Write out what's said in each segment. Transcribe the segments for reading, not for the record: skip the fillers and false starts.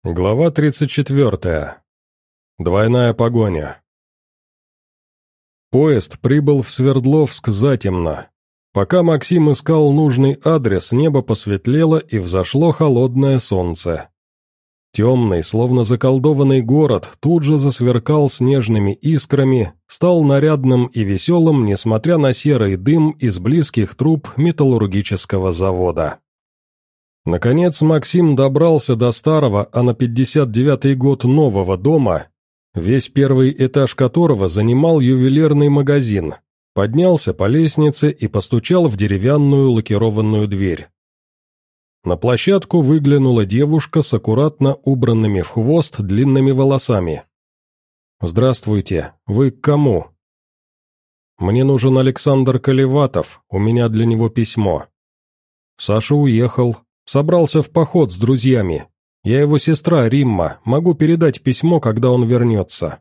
Глава 34. Двойная погоня. Поезд прибыл в Свердловск затемно. Пока Максим искал нужный адрес, небо посветлело и взошло холодное солнце. Темный, словно заколдованный город, тут же засверкал снежными искрами, стал нарядным и веселым, несмотря на серый дым из близких труб металлургического завода. Наконец Максим добрался до старого, а на 59-й год нового дома, весь первый этаж которого занимал ювелирный магазин, поднялся по лестнице и постучал в деревянную лакированную дверь. На площадку выглянула девушка с аккуратно убранными в хвост длинными волосами. «Здравствуйте, вы к кому?» «Мне нужен Александр Колеватов, у меня для него письмо». «Саша уехал. Собрался в поход с друзьями. Я его сестра Римма, могу передать письмо, когда он вернется».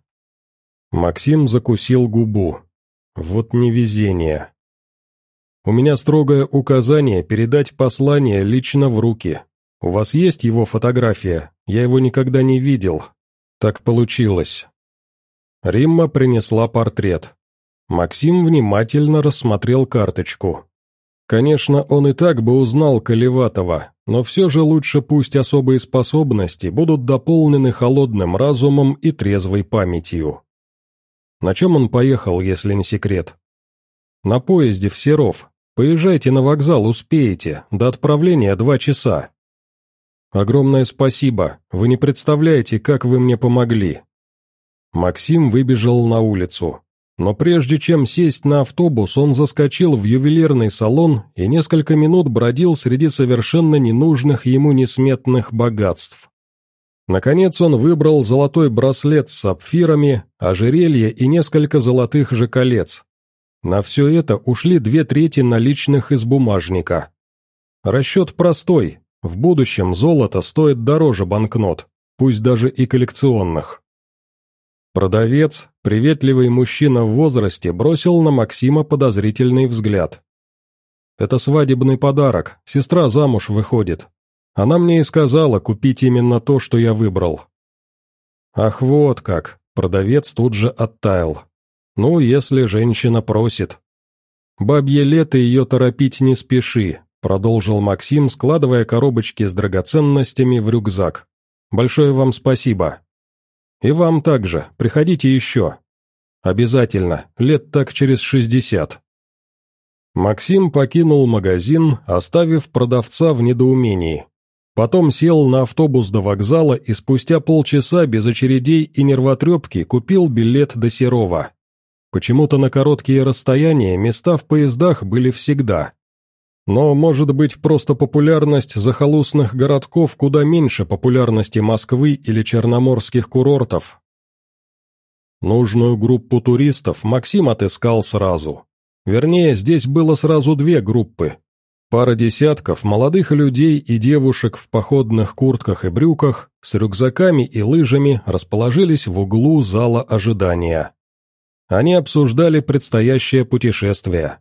Максим закусил губу. Вот невезение. «У меня строгое указание передать послание лично в руки. У вас есть его фотография? Я его никогда не видел. Так получилось». Римма принесла портрет. Максим внимательно рассмотрел карточку. Конечно, он и так бы узнал Колеватова, но все же лучше пусть особые способности будут дополнены холодным разумом и трезвой памятью. На чем он поехал, если не секрет? На поезде в Серов. Поезжайте на вокзал, успеете, до отправления 2 часа. Огромное спасибо, вы не представляете, как вы мне помогли. Максим выбежал на улицу. Но прежде чем сесть на автобус, он заскочил в ювелирный салон и несколько минут бродил среди совершенно ненужных ему несметных богатств. Наконец он выбрал золотой браслет с сапфирами, ожерелье и несколько золотых же колец. На все это ушли 2/3 наличных из бумажника. Расчет простой, в будущем золото стоит дороже банкнот, пусть даже и коллекционных. Продавец, приветливый мужчина в возрасте, бросил на Максима подозрительный взгляд. «Это свадебный подарок, сестра замуж выходит. Она мне и сказала купить именно то, что я выбрал». «Ах, вот как!» — продавец тут же оттаял. «Ну, если женщина просит». «Бабье лето, ее торопить не спеши», — продолжил Максим, складывая коробочки с драгоценностями в рюкзак. «Большое вам спасибо». «И вам также, приходите еще». «Обязательно, лет так через 60». Максим покинул магазин, оставив продавца в недоумении. Потом сел на автобус до вокзала и спустя полчаса без очередей и нервотрепки купил билет до Серова. Почему-то на короткие расстояния места в поездах были всегда. Но, может быть, просто популярность захолустных городков куда меньше популярности Москвы или черноморских курортов. Нужную группу туристов Максим отыскал сразу. Вернее, здесь было сразу 2 группы. Пара десятков молодых людей и девушек в походных куртках и брюках с рюкзаками и лыжами расположились в углу зала ожидания. Они обсуждали предстоящее путешествие.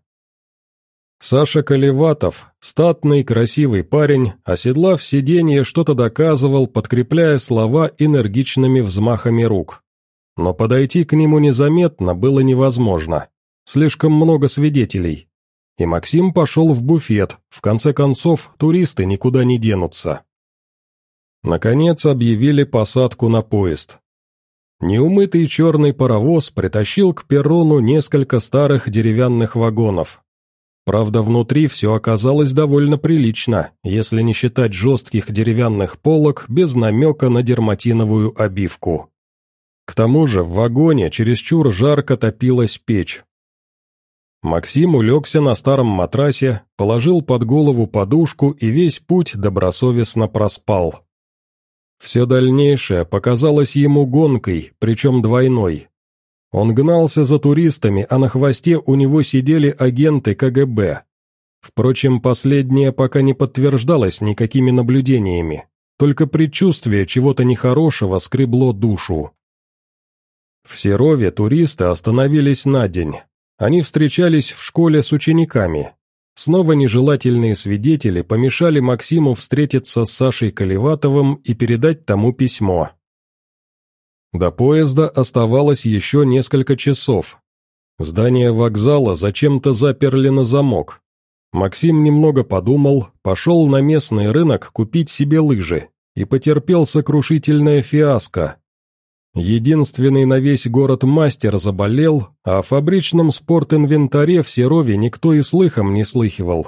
Саша Колеватов, статный, красивый парень, оседлав сиденье, что-то доказывал, подкрепляя слова энергичными взмахами рук. Но подойти к нему незаметно было невозможно. Слишком много свидетелей. И Максим пошел в буфет, в конце концов, туристы никуда не денутся. Наконец объявили посадку на поезд. Неумытый черный паровоз притащил к перрону несколько старых деревянных вагонов. Правда, внутри все оказалось довольно прилично, если не считать жестких деревянных полок без намека на дерматиновую обивку. К тому же в вагоне чересчур жарко топилась печь. Максим улегся на старом матрасе, положил под голову подушку и весь путь добросовестно проспал. Все дальнейшее показалось ему гонкой, причем двойной. Он гнался за туристами, а на хвосте у него сидели агенты КГБ. Впрочем, последнее пока не подтверждалось никакими наблюдениями, только предчувствие чего-то нехорошего скребло душу. В Серове туристы остановились на день. Они встречались в школе с учениками. Снова нежелательные свидетели помешали Максиму встретиться с Сашей Колеватовым и передать тому письмо. До поезда оставалось еще несколько часов. Здание вокзала зачем-то заперли на замок. Максим немного подумал, пошел на местный рынок купить себе лыжи и потерпел сокрушительное фиаско. Единственный на весь город мастер заболел, а о фабричном спортинвентаре в Серове никто и слыхом не слыхивал.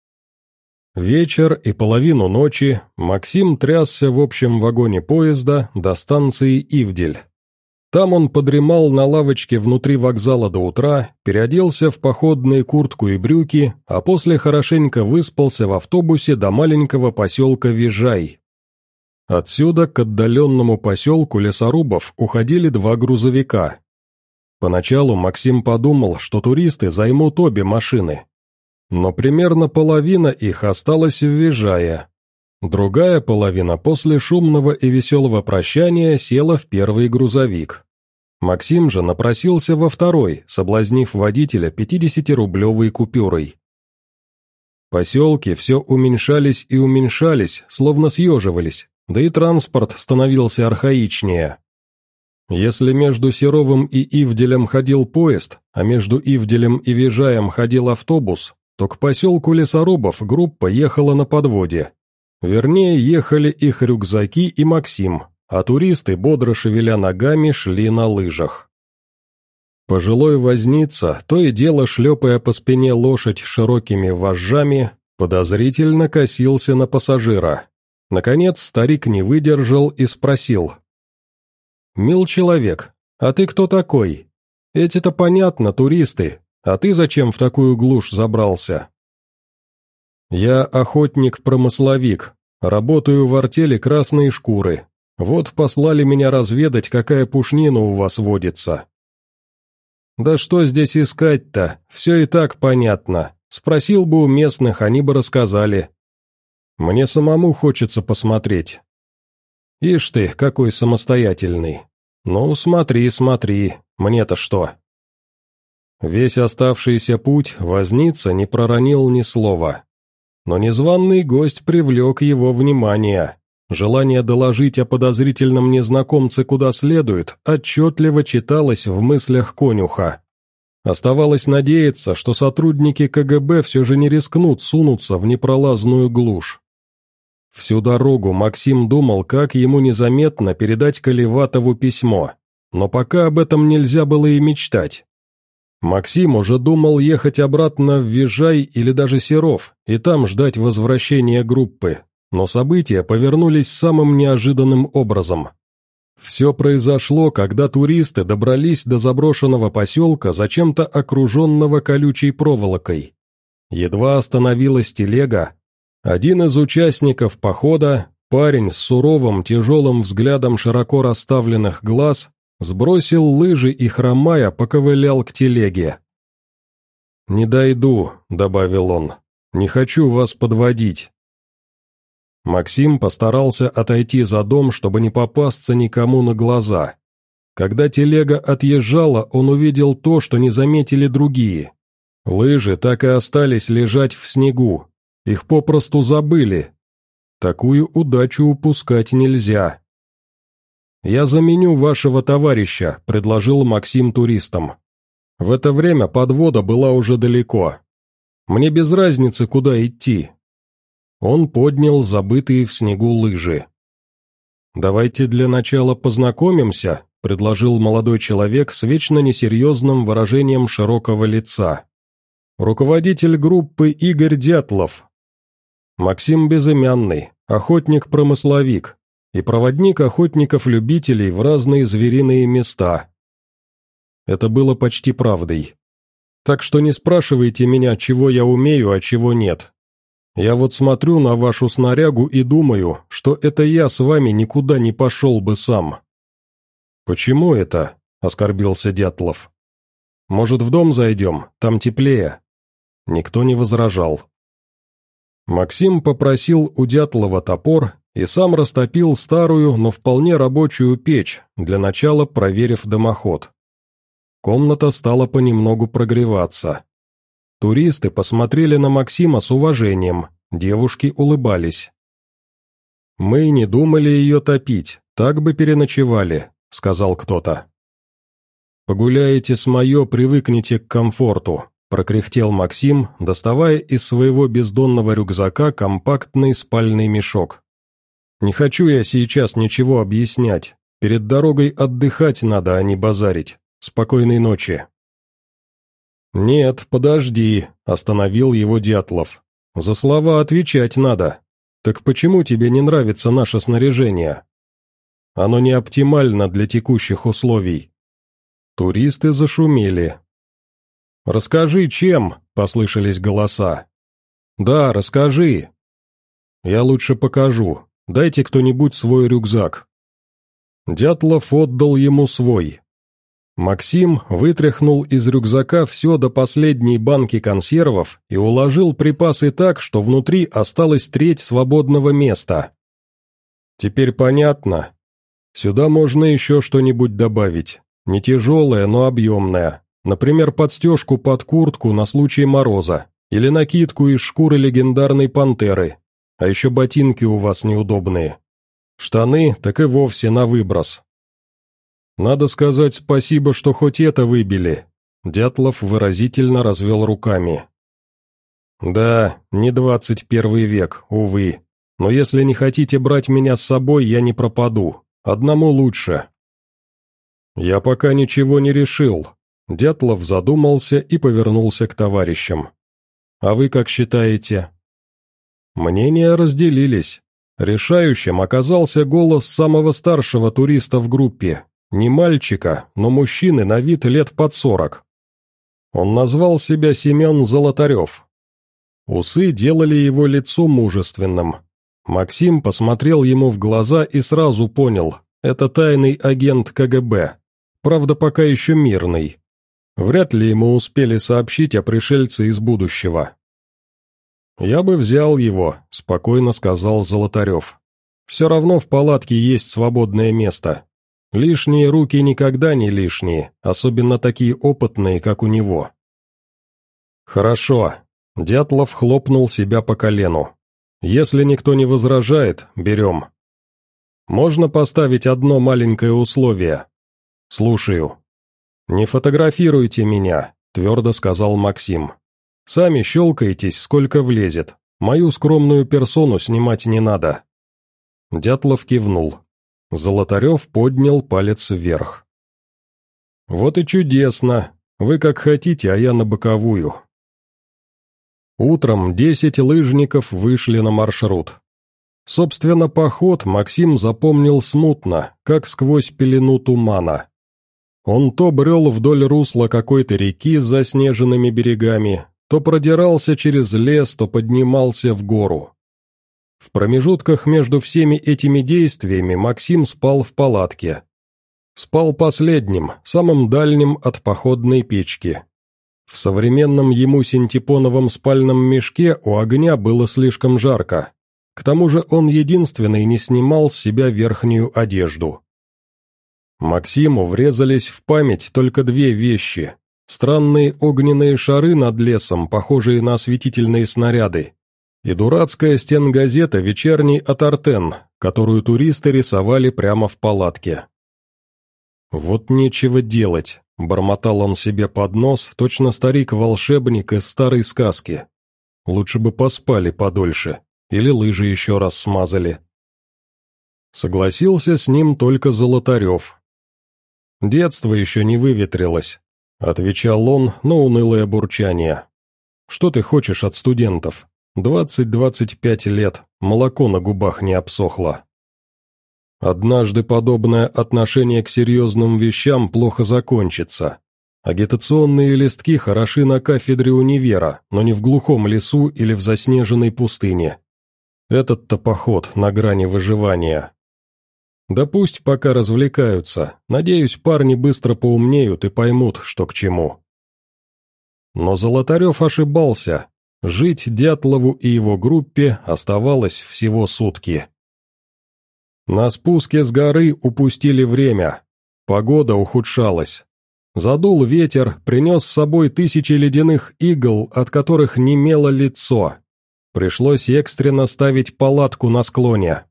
Вечер и половину ночи Максим трясся в общем вагоне поезда до станции Ивдель. Там он подремал на лавочке внутри вокзала до утра, переоделся в походные куртку и брюки, а после хорошенько выспался в автобусе до маленького поселка Вижай. Отсюда к отдаленному поселку лесорубов уходили 2 грузовика. Поначалу Максим подумал, что туристы займут обе машины. Но примерно половина их осталась в Вижае. Другая половина после шумного и веселого прощания села в первый грузовик. Максим же напросился во второй, соблазнив водителя 50-рублевой купюрой. Поселки все уменьшались и уменьшались, словно съеживались, да и транспорт становился архаичнее. Если между Серовым и Ивделем ходил поезд, а между Ивделем и Вижаем ходил автобус, то к поселку лесорубов группа ехала на подводе. Вернее, ехали их рюкзаки и Максим, а туристы, бодро шевеля ногами, шли на лыжах. Пожилой возница, то и дело шлепая по спине лошадь широкими вожжами, подозрительно косился на пассажира. Наконец старик не выдержал и спросил. «Мил человек, а ты кто такой? Эти-то понятно, туристы, а ты зачем в такую глушь забрался?» «Я охотник-промысловик, работаю в артели «Красные шкуры». Вот послали меня разведать, какая пушнина у вас водится». «Да что здесь искать-то? Все и так понятно. Спросил бы у местных, они бы рассказали. Мне самому хочется посмотреть». «Ишь ты, какой самостоятельный. Ну, смотри, смотри, мне-то что?» Весь оставшийся путь возница не проронил ни слова. Но незваный гость привлек его внимание. Желание доложить о подозрительном незнакомце куда следует отчетливо читалось в мыслях конюха. Оставалось надеяться, что сотрудники КГБ все же не рискнут сунуться в непролазную глушь. Всю дорогу Максим думал, как ему незаметно передать Колеватову письмо, но пока об этом нельзя было и мечтать. Максим уже думал ехать обратно в Вижай или даже Серов, и там ждать возвращения группы, но события повернулись самым неожиданным образом. Все произошло, когда туристы добрались до заброшенного поселка, зачем-то окруженного колючей проволокой. Едва остановилась телега, один из участников похода, парень с суровым тяжелым взглядом широко расставленных глаз, сбросил лыжи и, хромая, поковылял к телеге. «Не дойду», — добавил он, — «не хочу вас подводить». Максим постарался отойти за дом, чтобы не попасться никому на глаза. Когда телега отъезжала, он увидел то, что не заметили другие. Лыжи так и остались лежать в снегу, их попросту забыли. Такую удачу упускать нельзя. «Я заменю вашего товарища», — предложил Максим туристам. В это время подвода была уже далеко. «Мне без разницы, куда идти». Он поднял забытые в снегу лыжи. «Давайте для начала познакомимся», — предложил молодой человек с вечно несерьезным выражением широкого лица. «Руководитель группы Игорь Дятлов. Максим Безымянный, охотник-промысловик и проводник охотников-любителей в разные звериные места». Это было почти правдой. «Так что не спрашивайте меня, чего я умею, а чего нет. Я вот смотрю на вашу снарягу и думаю, что это я с вами никуда не пошел бы сам». «Почему это?» — оскорбился Дятлов. «Может, в дом зайдем, там теплее?» Никто не возражал. Максим попросил у Дятлова топор и сам растопил старую, но вполне рабочую печь, для начала проверив дымоход. Комната стала понемногу прогреваться. Туристы посмотрели на Максима с уважением, девушки улыбались. «Мы не думали ее топить, так бы переночевали», — сказал кто-то. «Погуляете с Майо, привыкнете к комфорту», — прокряхтел Максим, доставая из своего бездонного рюкзака компактный спальный мешок. «Не хочу я сейчас ничего объяснять. Перед дорогой отдыхать надо, а не базарить. Спокойной ночи». «Нет, подожди», — остановил его Дятлов. «За слова отвечать надо. Так почему тебе не нравится наше снаряжение? Оно не оптимально для текущих условий». Туристы зашумели. «Расскажи, чем?» — послышались голоса. «Да, расскажи». «Я лучше покажу. Дайте кто-нибудь свой рюкзак». Дятлов отдал ему свой. Максим вытряхнул из рюкзака все до последней банки консервов и уложил припасы так, что внутри осталась треть свободного места. «Теперь понятно. Сюда можно еще что-нибудь добавить. Не тяжелое, но объемное. Например, подстежку под куртку на случай мороза, или накидку из шкуры легендарной пантеры. А еще ботинки у вас неудобные. Штаны так и вовсе на выброс». «Надо сказать спасибо, что хоть это выбили», — Дятлов выразительно развел руками. «Да, не 21 век, увы. Но если не хотите брать меня с собой, я не пропаду. Одному лучше». «Я пока ничего не решил», — Дятлов задумался и повернулся к товарищам. «А вы как считаете?» Мнения разделились. Решающим оказался голос самого старшего туриста в группе. Не мальчика, но мужчины на вид лет под 40. Он назвал себя Семен Золотарев. Усы делали его лицо мужественным. Максим посмотрел ему в глаза и сразу понял, это тайный агент КГБ, правда пока еще мирный. Вряд ли ему успели сообщить о пришельце из будущего. «Я бы взял его», — спокойно сказал Золотарев. «Все равно в палатке есть свободное место. Лишние руки никогда не лишние, особенно такие опытные, как у него». «Хорошо», — Дятлов хлопнул себя по колену. «Если никто не возражает, берем. Можно поставить одно маленькое условие?» «Слушаю». «Не фотографируйте меня», — твердо сказал Максим. «Сами щелкайтесь, сколько влезет. Мою скромную персону снимать не надо». Дятлов кивнул. Золотарев поднял палец вверх. «Вот и чудесно. Вы как хотите, а я на боковую». Утром 10 лыжников вышли на маршрут. Собственно, поход Максим запомнил смутно, как сквозь пелену тумана. Он то брел вдоль русла какой-то реки с заснеженными берегами, то продирался через лес, то поднимался в гору. В промежутках между всеми этими действиями Максим спал в палатке. Спал последним, самым дальним от походной печки. В современном ему синтепоновом спальном мешке у огня было слишком жарко. К тому же он единственный не снимал с себя верхнюю одежду. Максиму врезались в память только две вещи. Странные огненные шары над лесом, похожие на осветительные снаряды, и дурацкая стенгазета «Вечерний Атартен», которую туристы рисовали прямо в палатке. «Вот нечего делать», — бормотал он себе под нос, точно старик-волшебник из старой сказки. «Лучше бы поспали подольше, или лыжи еще раз смазали». Согласился с ним только Золотарев. «Детство еще не выветрилось», — отвечал он на унылое бурчание. «Что ты хочешь от студентов? 20-25 лет, молоко на губах не обсохло». Однажды подобное отношение к серьезным вещам плохо закончится. Агитационные листки хороши на кафедре универа, но не в глухом лесу или в заснеженной пустыне. Этот-то поход на грани выживания. Да пусть пока развлекаются, надеюсь, парни быстро поумнеют и поймут, что к чему. Но Золотарев ошибался. Жить Дятлову и его группе оставалось всего сутки. На спуске с горы упустили время. Погода ухудшалась. Задул ветер, принес с собой тысячи ледяных игл, от которых немело лицо. Пришлось экстренно ставить палатку на склоне.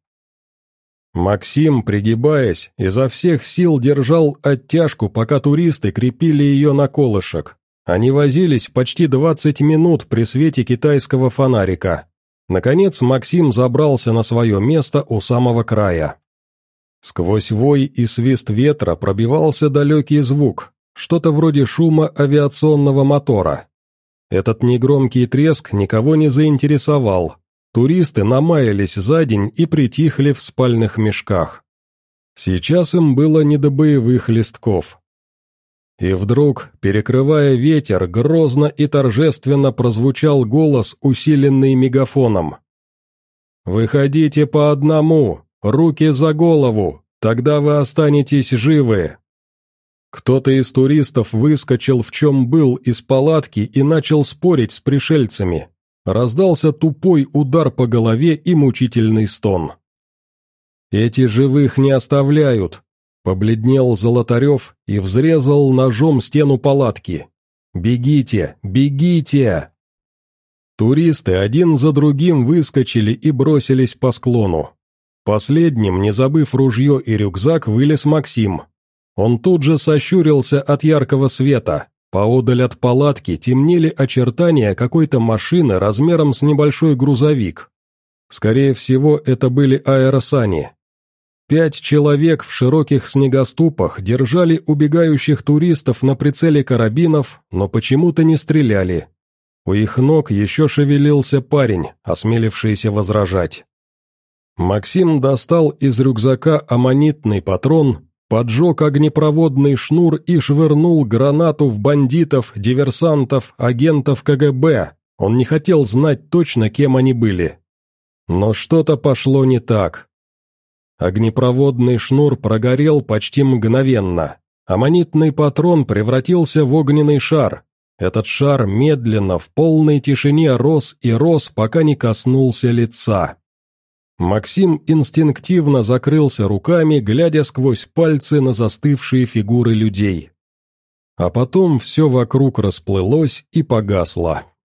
Максим, пригибаясь, изо всех сил держал оттяжку, пока туристы крепили ее на колышек. Они возились почти 20 минут при свете китайского фонарика. Наконец Максим забрался на свое место у самого края. Сквозь вой и свист ветра пробивался далекий звук, что-то вроде шума авиационного мотора. Этот негромкий треск никого не заинтересовал. Туристы намаялись за день и притихли в спальных мешках. Сейчас им было не до боевых листков. И вдруг, перекрывая ветер, грозно и торжественно прозвучал голос, усиленный мегафоном. «Выходите по одному, руки за голову, тогда вы останетесь живы!» Кто-то из туристов выскочил в чем был из палатки и начал спорить с пришельцами. Раздался тупой удар по голове и мучительный стон. «Эти живых не оставляют!» Побледнел Золотарев и взрезал ножом стену палатки. «Бегите! Бегите!» Туристы один за другим выскочили и бросились по склону. Последним, не забыв ружье и рюкзак, вылез Максим. Он тут же сощурился от яркого света. Поодаль от палатки темнели очертания какой-то машины размером с небольшой грузовик. Скорее всего, это были аэросани. 5 человек в широких снегоступах держали убегающих туристов на прицеле карабинов, но почему-то не стреляли. У их ног еще шевелился парень, осмелившийся возражать. Максим достал из рюкзака аммонитный патрон, поджег огнепроводный шнур и швырнул гранату в бандитов, диверсантов, агентов КГБ. Он не хотел знать точно, кем они были. Но что-то пошло не так. Огнепроводный шнур прогорел почти мгновенно. Аммонитный патрон превратился в огненный шар. Этот шар медленно, в полной тишине рос и рос, пока не коснулся лица. Максим инстинктивно закрылся руками, глядя сквозь пальцы на застывшие фигуры людей. А потом все вокруг расплылось и погасло.